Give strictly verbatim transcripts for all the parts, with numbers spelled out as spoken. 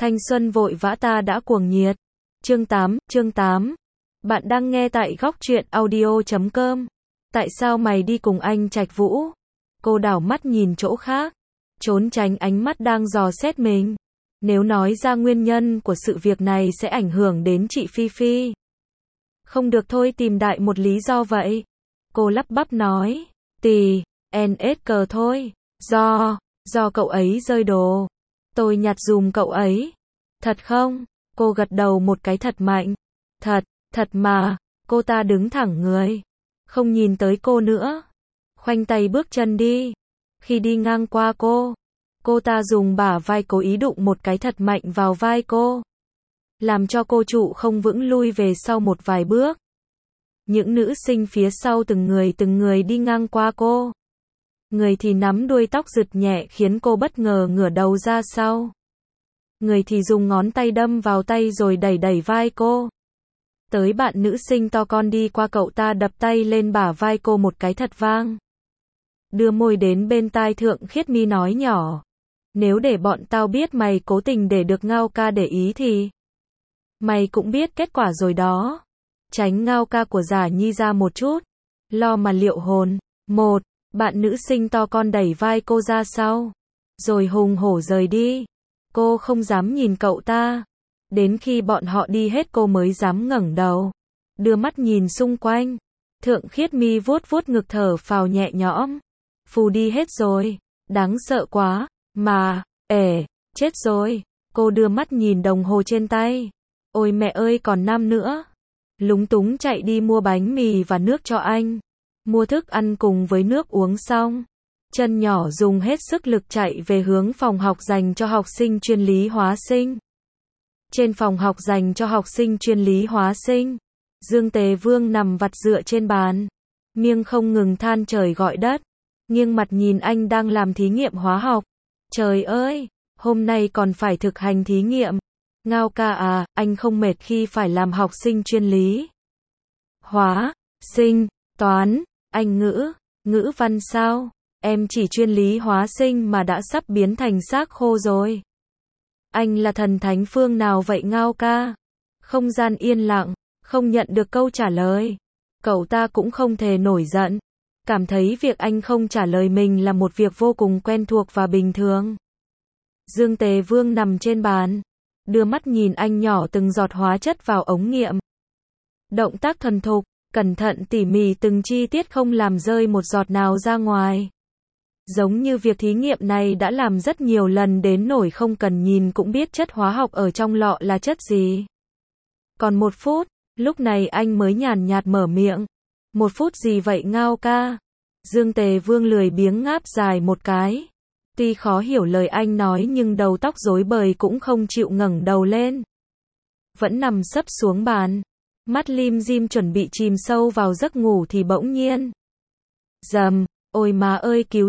Thanh xuân vội vã ta đã cuồng nhiệt. Chương tám, chương tám. Bạn đang nghe tại góc truyện audio chấm com. Tại sao mày đi cùng anh Trạch Vũ? Cô đảo mắt nhìn chỗ khác, trốn tránh ánh mắt đang dò xét mình. Nếu nói ra nguyên nhân của sự việc này sẽ ảnh hưởng đến chị Phi Phi. Không được thôi, tìm đại một lý do vậy. Cô lắp bắp nói, tì, en ét cờ thôi. Do, do cậu ấy rơi đồ. Tôi nhặt dùm cậu ấy. Thật không? Cô gật đầu một cái thật mạnh. Thật, thật mà. Cô ta đứng thẳng người, không nhìn tới cô nữa, khoanh tay bước chân đi. Khi đi ngang qua cô, cô ta dùng bả vai cố ý đụng một cái thật mạnh vào vai cô, làm cho cô trụ không vững lui về sau một vài bước. Những nữ sinh phía sau từng người từng người đi ngang qua cô. Người thì nắm đuôi tóc giật nhẹ khiến cô bất ngờ ngửa đầu ra sau. Người thì dùng ngón tay đâm vào tay rồi đẩy đẩy vai cô. Tới bạn nữ sinh to con đi qua, cậu ta đập tay lên bả vai cô một cái thật vang. Đưa môi đến bên tai Thượng Khiết Mi nói nhỏ, nếu để bọn tao biết mày cố tình để được Ngao ca để ý thì mày cũng biết kết quả rồi đó. Tránh Ngao ca của Giả Nhi ra một chút, lo mà liệu hồn. Một, bạn nữ sinh to con đẩy vai cô ra sau, rồi hùng hổ rời đi. Cô không dám nhìn cậu ta. Đến khi bọn họ đi hết cô mới dám ngẩng đầu, đưa mắt nhìn xung quanh. Thượng Khiết Mi vuốt vuốt ngực thở phào nhẹ nhõm. Phù đi hết rồi, đáng sợ quá, mà, ể, chết rồi. Cô đưa mắt nhìn đồng hồ trên tay. Ôi mẹ ơi, còn năm nữa. Lúng túng chạy đi mua bánh mì và nước cho anh. Mua thức ăn cùng với nước uống xong, chân nhỏ dùng hết sức lực chạy về hướng phòng học dành cho học sinh chuyên lý hóa sinh. Trên phòng học dành cho học sinh chuyên lý hóa sinh, Dương Tề Vương nằm vặt dựa trên bàn, miệng không ngừng than trời gọi đất, nghiêng mặt nhìn anh đang làm thí nghiệm hóa học. Trời ơi, hôm nay còn phải thực hành thí nghiệm. Ngao ca à, anh không mệt khi phải làm học sinh chuyên lý hóa sinh, toán, Anh ngữ, ngữ văn sao? Em chỉ chuyên lý hóa sinh mà đã sắp biến thành xác khô rồi. Anh là thần thánh phương nào vậy Ngao ca? Không gian yên lặng, không nhận được câu trả lời. Cậu ta cũng không thể nổi giận, cảm thấy việc anh không trả lời mình là một việc vô cùng quen thuộc và bình thường. Dương Tề Vương nằm trên bàn, đưa mắt nhìn anh nhỏ từng giọt hóa chất vào ống nghiệm. Động tác thuần thục, cẩn thận tỉ mỉ từng chi tiết không làm rơi một giọt nào ra ngoài. Giống như việc thí nghiệm này đã làm rất nhiều lần đến nỗi không cần nhìn cũng biết chất hóa học ở trong lọ là chất gì. Còn một phút, lúc này anh mới nhàn nhạt mở miệng. Một phút gì vậy Ngao ca? Dương Tề Vương lười biếng ngáp dài một cái. Tuy khó hiểu lời anh nói nhưng đầu tóc rối bời cũng không chịu ngẩng đầu lên. Vẫn nằm sấp xuống bàn, mắt lim dim chuẩn bị chìm sâu vào giấc ngủ thì bỗng nhiên. Dầm, ôi má ơi cứu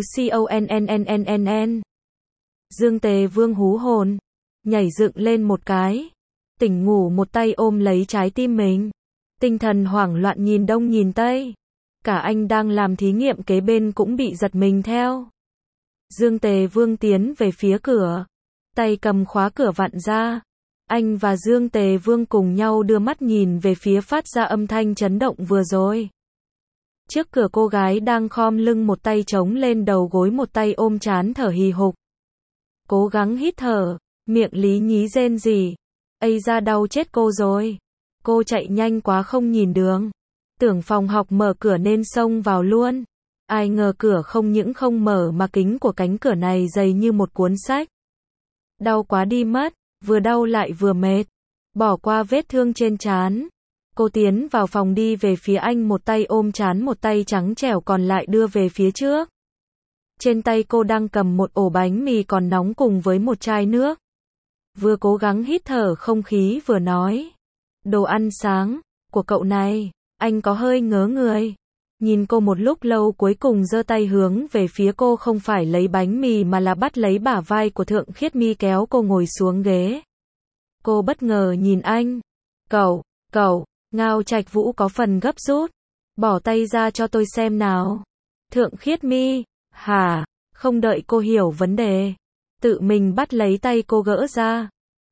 con. Dương Tề Vương hú hồn, nhảy dựng lên một cái, tỉnh ngủ một tay ôm lấy trái tim mình. Tinh thần hoảng loạn nhìn đông nhìn tây. Cả anh đang làm thí nghiệm kế bên cũng bị giật mình theo. Dương Tề Vương tiến về phía cửa, tay cầm khóa cửa vặn ra. Anh và Dương Tề Vương cùng nhau đưa mắt nhìn về phía phát ra âm thanh chấn động vừa rồi. Trước cửa cô gái đang khom lưng, một tay chống lên đầu gối một tay ôm trán thở hì hục. Cố gắng hít thở, miệng lý nhí rên rỉ. Ây da đau chết cô rồi. Cô chạy nhanh quá không nhìn đường. Tưởng phòng học mở cửa nên xông vào luôn. Ai ngờ cửa không những không mở mà kính của cánh cửa này dày như một cuốn sách. Đau quá đi mất, vừa đau lại vừa mệt. Bỏ qua vết thương trên trán, cô tiến vào phòng đi về phía anh, một tay ôm trán một tay trắng trẻo còn lại đưa về phía trước. Trên tay cô đang cầm một ổ bánh mì còn nóng cùng với một chai nước. Vừa cố gắng hít thở không khí vừa nói. Đồ ăn sáng của cậu này, anh có hơi ngớ người. Nhìn cô một lúc lâu cuối cùng giơ tay hướng về phía cô, không phải lấy bánh mì mà là bắt lấy bả vai của Thượng Khiết Mi kéo cô ngồi xuống ghế. Cô bất ngờ nhìn anh. Cậu, cậu, Ngao Trạch Vũ có phần gấp rút. Bỏ tay ra cho tôi xem nào. Thượng Khiết Mi, hả? Không đợi cô hiểu vấn đề, tự mình bắt lấy tay cô gỡ ra.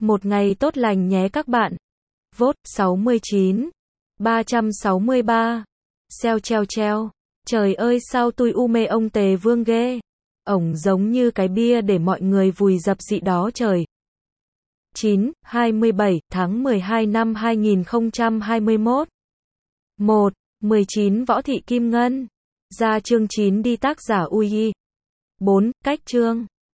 Một ngày tốt lành nhé các bạn. Vote sáu mươi chín. ba trăm sáu mươi ba. Xeo treo treo. Trời ơi sao tui u mê ông Tề Vương ghê. Ổng giống như cái bia để mọi người vùi dập dị đó trời. chín, hai mươi bảy tháng mười hai năm hai nghìn không trăm hai mươi mốt. một. mười chín Võ Thị Kim Ngân. Ra chương chín đi tác giả Uyi. bốn. Cách chương.